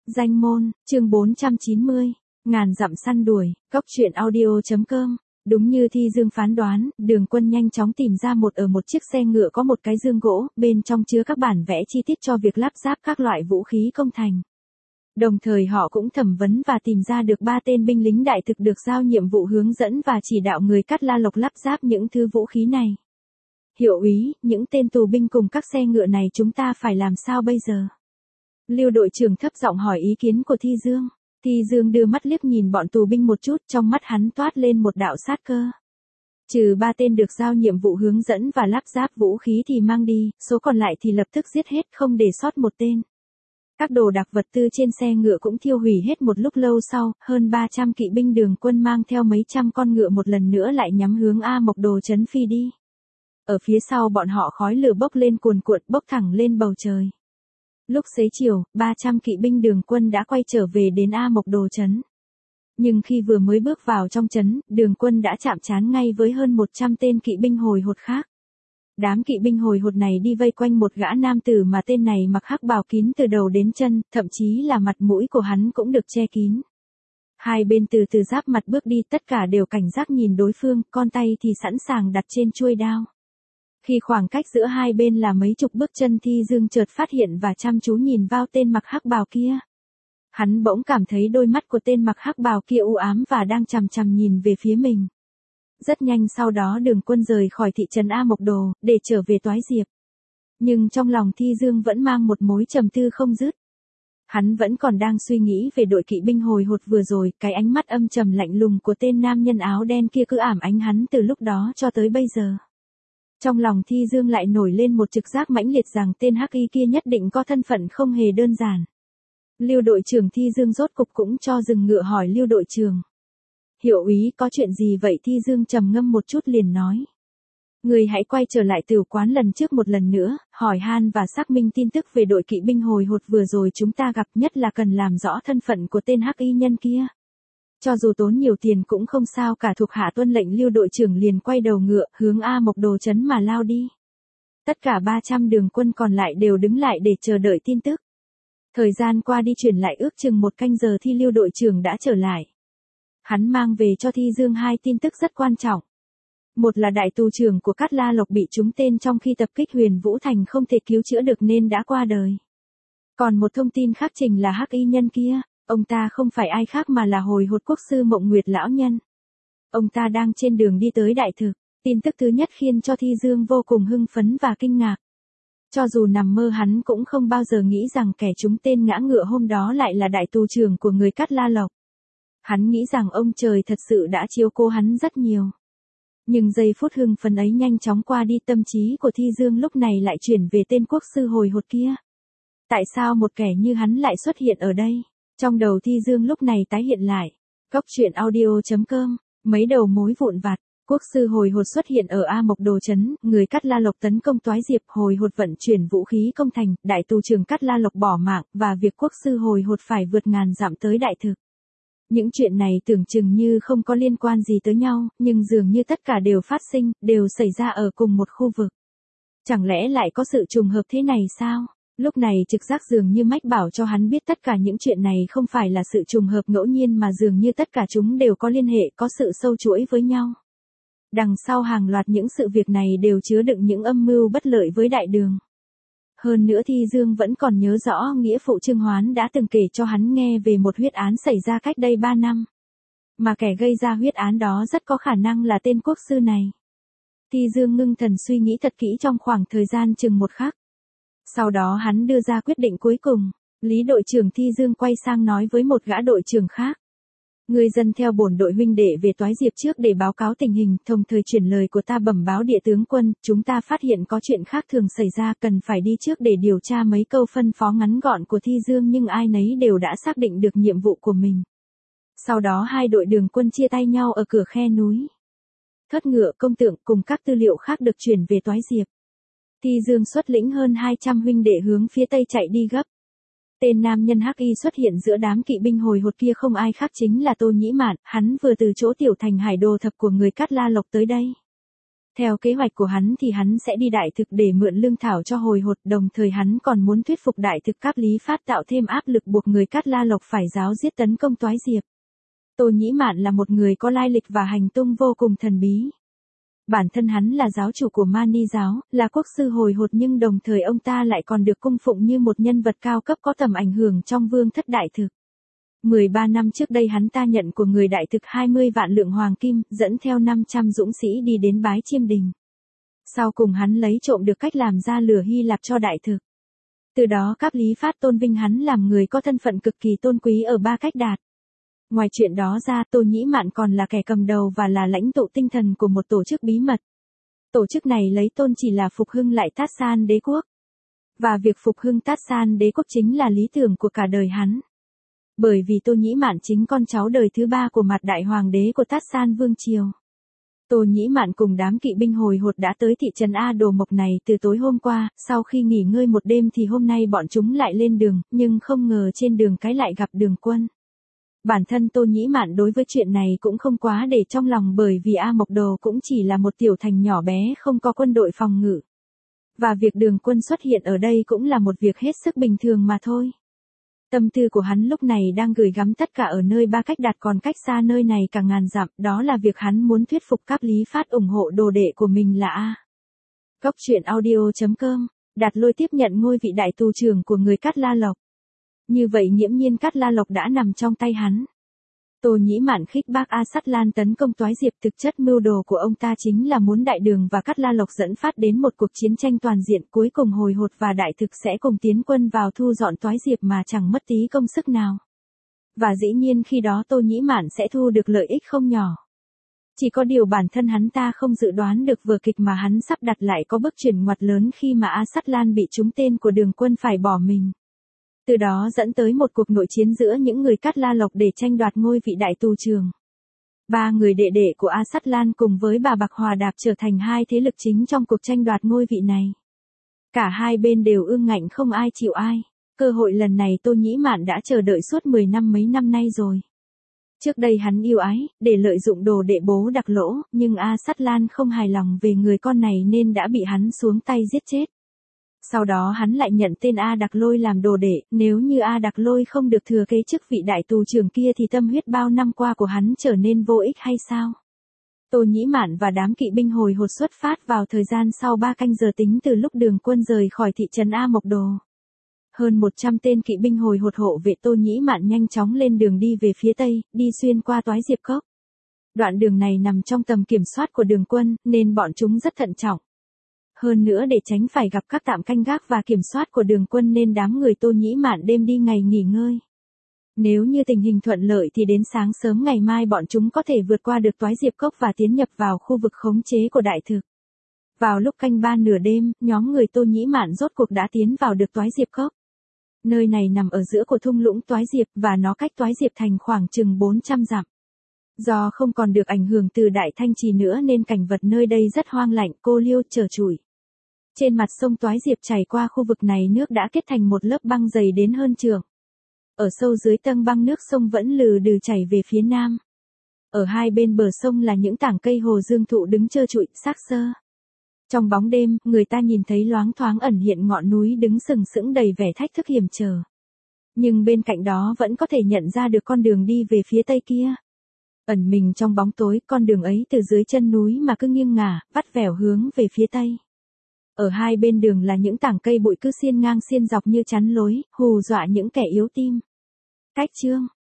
Danh môn, chương 490, ngàn dặm săn đuổi, cốc truyện audio.com. Đúng như Thi Dương phán đoán, Đường Quân nhanh chóng tìm ra ở một chiếc xe ngựa có một cái dương gỗ, bên trong chứa các bản vẽ chi tiết cho việc lắp ráp các loại vũ khí công thành. Đồng thời họ cũng thẩm vấn và tìm ra được 3 tên binh lính đại thực được giao nhiệm vụ hướng dẫn và chỉ đạo người Cát La Lộc lắp ráp những thứ vũ khí này. Hiệu úy, những tên tù binh cùng các xe ngựa này chúng ta phải làm sao bây giờ? Lưu đội trưởng thấp giọng hỏi ý kiến của Thi Dương. Thi Dương đưa mắt liếc nhìn bọn tù binh một chút, trong mắt hắn toát lên một đạo sát cơ. Trừ 3 tên được giao nhiệm vụ hướng dẫn và lắp ráp vũ khí thì mang đi, số còn lại thì lập tức giết hết không để sót một tên. Các đồ đạc vật tư trên xe ngựa cũng thiêu hủy hết một lúc lâu sau, hơn 300 kỵ binh Đường Quân mang theo mấy trăm con ngựa một lần nữa lại nhắm hướng A Mộc Đồ trấn phi đi. Ở phía sau bọn họ khói lửa bốc lên cuồn cuộn bốc thẳng lên bầu trời. Lúc xế chiều, 300 kỵ binh Đường Quân đã quay trở về đến A Mộc Đồ trấn. Nhưng khi vừa mới bước vào trong trấn, Đường Quân đã chạm trán ngay với hơn 100 tên kỵ binh hồi hột khác. Đám kỵ binh hồi hột này đi vây quanh một gã nam tử mà tên này mặc hắc bào kín từ đầu đến chân, thậm chí là mặt mũi của hắn cũng được che kín. Hai bên từ từ giáp mặt bước đi, tất cả đều cảnh giác nhìn đối phương, con tay thì sẵn sàng đặt trên chuôi đao. Khi khoảng cách giữa hai bên là mấy chục bước chân, Thi Dương chợt phát hiện và chăm chú nhìn vào tên mặc hắc bào kia. Hắn bỗng cảm thấy đôi mắt của tên mặc hắc bào kia u ám và đang chằm chằm nhìn về phía mình. Rất nhanh sau đó Đường Quân rời khỏi thị trấn A Mộc Đồ, để trở về Toái Diệp. Nhưng trong lòng Thi Dương vẫn mang một mối trầm tư không dứt. Hắn vẫn còn đang suy nghĩ về đội kỵ binh hồi hột vừa rồi, cái ánh mắt âm trầm lạnh lùng của tên nam nhân áo đen kia cứ ảm ánh hắn từ lúc đó cho tới bây giờ. Trong lòng Thi Dương lại nổi lên một trực giác mãnh liệt rằng tên hắc y kia nhất định có thân phận không hề đơn giản. Lưu đội trưởng Thi Dương rốt cục cũng cho dừng ngựa hỏi Lưu đội trưởng. Hiệu úy, có chuyện gì vậy? Thi Dương trầm ngâm một chút liền nói. Người hãy quay trở lại tửu quán lần trước một lần nữa, hỏi han và xác minh tin tức về đội kỵ binh hồi hột vừa rồi chúng ta gặp, nhất là cần làm rõ thân phận của tên hắc y nhân kia. Cho dù tốn nhiều tiền cũng không sao cả, thuộc hạ tuân lệnh. Lưu đội trưởng liền quay đầu ngựa, hướng A Mộc Đồ trấn mà lao đi. Tất cả 300 Đường Quân còn lại đều đứng lại để chờ đợi tin tức. Thời gian qua đi chuyển lại ước chừng 1 canh giờ thì Lưu đội trưởng đã trở lại. Hắn mang về cho Thi Dương 2 tin tức rất quan trọng. Một là đại tù trưởng của Cát La Lộc bị trúng tên trong khi tập kích Huyền Vũ Thành không thể cứu chữa được nên đã qua đời. Còn một thông tin khác chính là hắc y nhân kia, ông ta không phải ai khác mà là hồi hột quốc sư Mộng Nguyệt lão nhân. Ông ta đang trên đường đi tới đại thực. Tin tức thứ nhất khiến cho Thi Dương vô cùng hưng phấn và kinh ngạc. Cho dù nằm mơ hắn cũng không bao giờ nghĩ rằng kẻ trúng tên ngã ngựa hôm đó lại là đại tù trưởng của người Cát La Lộc. Hắn nghĩ rằng ông trời thật sự đã chiếu cố hắn rất nhiều. Nhưng giây phút hưng phấn ấy nhanh chóng qua đi, tâm trí của Thi Dương lúc này lại chuyển về tên quốc sư hồi hột kia. Tại sao một kẻ như hắn lại xuất hiện ở đây? Trong đầu Thi Dương lúc này tái hiện lại. Cốc truyện audio.com, mấy đầu mối vụn vặt. Quốc sư hồi hột xuất hiện ở A Mộc Đồ trấn, người Cát La Lộc tấn công Toái Diệp, hồi hột vận chuyển vũ khí công thành, đại tù trưởng Cát La Lộc bỏ mạng, và việc quốc sư hồi hột phải vượt ngàn dặm tới đại thực. Những chuyện này tưởng chừng như không có liên quan gì tới nhau, nhưng dường như tất cả đều phát sinh, đều xảy ra ở cùng một khu vực. Chẳng lẽ lại có sự trùng hợp thế này sao? Lúc này trực giác dường như mách bảo cho hắn biết tất cả những chuyện này không phải là sự trùng hợp ngẫu nhiên mà dường như tất cả chúng đều có liên hệ, có sự sâu chuỗi với nhau. Đằng sau hàng loạt những sự việc này đều chứa đựng những âm mưu bất lợi với đại đường. Hơn nữa Thi Dương vẫn còn nhớ rõ nghĩa phụ Trương Hoán đã từng kể cho hắn nghe về một huyết án xảy ra cách đây 3 năm. Mà kẻ gây ra huyết án đó rất có khả năng là tên quốc sư này. Thi Dương ngưng thần suy nghĩ thật kỹ trong khoảng thời gian chừng 1 khắc. Sau đó hắn đưa ra quyết định cuối cùng. Lý đội trưởng Thi Dương quay sang nói với một gã đội trưởng khác. Người dân theo bổn đội huynh đệ về Toái Diệp trước để báo cáo tình hình, đồng thời chuyển lời của ta bẩm báo địa tướng quân, chúng ta phát hiện có chuyện khác thường xảy ra, cần phải đi trước để điều tra. Mấy câu phân phó ngắn gọn của Thi Dương nhưng ai nấy đều đã xác định được nhiệm vụ của mình. Sau đó 2 đội Đường Quân chia tay nhau ở cửa khe núi. Thất ngựa, công tượng cùng các tư liệu khác được chuyển về Toái Diệp. Thi Dương xuất lĩnh hơn 200 huynh đệ hướng phía tây chạy đi gấp. Tên nam nhân hắc y xuất hiện giữa đám kỵ binh hồi hột kia không ai khác chính là Tô Nhĩ Mạn, hắn vừa từ chỗ tiểu thành hải đồ thập của người Cát La Lộc tới đây. Theo kế hoạch của hắn thì hắn sẽ đi Đại Thực để mượn lương thảo cho hồi hột, đồng thời hắn còn muốn thuyết phục Đại Thực Cáp Lý Phát tạo thêm áp lực buộc người Cát La Lộc phải giáo giết tấn công Toái Diệp. Tô Nhĩ Mạn là một người có lai lịch và hành tung vô cùng thần bí. Bản thân hắn là giáo chủ của Mani giáo, là quốc sư hồi hột, nhưng đồng thời ông ta lại còn được cung phụng như một nhân vật cao cấp có tầm ảnh hưởng trong vương thất Đại Thực. 13 năm trước đây hắn ta nhận của người Đại Thực 20 vạn lượng hoàng kim, dẫn theo 500 dũng sĩ đi đến Bái Chiêm Đình. Sau cùng hắn lấy trộm được cách làm ra lửa Hy Lạp cho Đại Thực. Từ đó Cáp Lý Phát tôn vinh hắn làm người có thân phận cực kỳ tôn quý ở Ba Cách Đạt. Ngoài chuyện đó ra, Tô Nhĩ Mạn còn là kẻ cầm đầu và là lãnh tụ tinh thần của một tổ chức bí mật. Tổ chức này lấy tôn chỉ là phục hưng lại Tát San đế quốc. Và việc phục hưng Tát San đế quốc chính là lý tưởng của cả đời hắn. Bởi vì Tô Nhĩ Mạn chính con cháu đời thứ 3 của mặt đại hoàng đế của Tát San Vương Triều. Tô Nhĩ Mạn cùng đám kỵ binh hồi hột đã tới thị trấn A Đồ Mộc này từ tối hôm qua, sau khi nghỉ ngơi một đêm thì hôm nay bọn chúng lại lên đường, nhưng không ngờ trên đường cái lại gặp Đường Quân. Bản thân Tô Nhĩ Mạn đối với chuyện này cũng không quá để trong lòng, bởi vì A Mộc Đồ cũng chỉ là một tiểu thành nhỏ bé không có quân đội phòng ngự. Và việc Đường Quân xuất hiện ở đây cũng là một việc hết sức bình thường mà thôi. Tâm tư của hắn lúc này đang gửi gắm tất cả ở nơi Ba Cách Đạt, còn cách xa nơi này cả ngàn dặm, đó là việc hắn muốn thuyết phục Cáp Lý Phát ủng hộ đồ đệ của mình là A. Cốc truyện audio.com, Đạt Lôi tiếp nhận ngôi vị đại tù trưởng của người Cát La Lộc. Như vậy nghiễm nhiên Cát La Lộc đã nằm trong tay hắn. Tô Nhĩ Mạn khích bác A Sắt Lan tấn công Toái Diệp, thực chất mưu đồ của ông ta chính là muốn Đại Đường và Cát La Lộc dẫn phát đến một cuộc chiến tranh toàn diện, cuối cùng hồi hột và Đại Thực sẽ cùng tiến quân vào thu dọn Toái Diệp mà chẳng mất tí công sức nào. Và dĩ nhiên khi đó Tô Nhĩ Mạn sẽ thu được lợi ích không nhỏ. Chỉ có điều bản thân hắn ta không dự đoán được vở kịch mà hắn sắp đặt lại có bước chuyển ngoặt lớn khi mà A Sắt Lan bị trúng tên của Đường Quân phải bỏ mình. Từ đó dẫn tới một cuộc nội chiến giữa những người Cát La Lộc để tranh đoạt ngôi vị đại tù trưởng. 3 người đệ đệ của A Sắt Lan cùng với bà Bạc Hòa Đạp trở thành hai thế lực chính trong cuộc tranh đoạt ngôi vị này. Cả hai bên đều ương ngạnh không ai chịu ai. Cơ hội lần này Tô Nhĩ Mạn đã chờ đợi suốt 10 năm mấy năm nay rồi. Trước đây hắn yêu ái, để lợi dụng đồ đệ bố Đặc Lỗ, nhưng A Sắt Lan không hài lòng về người con này nên đã bị hắn xuống tay giết chết. Sau đó hắn lại nhận tên A Đặc Lôi làm đồ đệ, nếu như A Đặc Lôi không được thừa kế chức vị đại tù trưởng kia thì tâm huyết bao năm qua của hắn trở nên vô ích hay sao? Tô Nhĩ Mạn và đám kỵ binh hồi hột xuất phát vào thời gian sau 3 canh giờ tính từ lúc Đường Quân rời khỏi thị trấn A Mộc Đồ. Hơn 100 tên kỵ binh hồi hột hộ vệ Tô Nhĩ Mạn nhanh chóng lên đường đi về phía tây, đi xuyên qua Toái Diệp Cốc. Đoạn đường này nằm trong tầm kiểm soát của Đường Quân, nên bọn chúng rất thận trọng. Hơn nữa để tránh phải gặp các tạm canh gác và kiểm soát của Đường Quân nên đám người Tô Nhĩ Mạn đêm đi ngày nghỉ ngơi. Nếu như tình hình thuận lợi thì đến sáng sớm ngày mai bọn chúng có thể vượt qua được Toái Diệp Cốc và tiến nhập vào khu vực khống chế của Đại Thực. Vào lúc canh 3 nửa đêm, nhóm người Tô Nhĩ Mạn rốt cuộc đã tiến vào được Toái Diệp Cốc. Nơi này nằm ở giữa của thung lũng Toái Diệp và nó cách Toái Diệp thành khoảng chừng 400 dặm. Do không còn được ảnh hưởng từ Đại Thanh Trì nữa nên cảnh vật nơi đây rất hoang lạnh, cô liêu, trơ trụi. Trên mặt sông Toái Diệp chảy qua khu vực này nước đã kết thành một lớp băng dày đến hơn trượng. Ở sâu dưới tầng băng nước sông vẫn lừ đừ chảy về phía nam. Ở hai bên bờ sông là những tảng cây hồ dương thụ đứng trơ trụi, xác xơ. Trong bóng đêm, người ta nhìn thấy loáng thoáng ẩn hiện ngọn núi đứng sừng sững đầy vẻ thách thức hiểm trở. Nhưng bên cạnh đó vẫn có thể nhận ra được con đường đi về phía tây kia. Ẩn mình trong bóng tối, con đường ấy từ dưới chân núi mà cứ nghiêng ngả, vắt vẻo hướng về phía tây. Ở hai bên đường là những tảng cây bụi cứ xiên ngang xiên dọc như chắn lối, hù dọa những kẻ yếu tim. Cách chương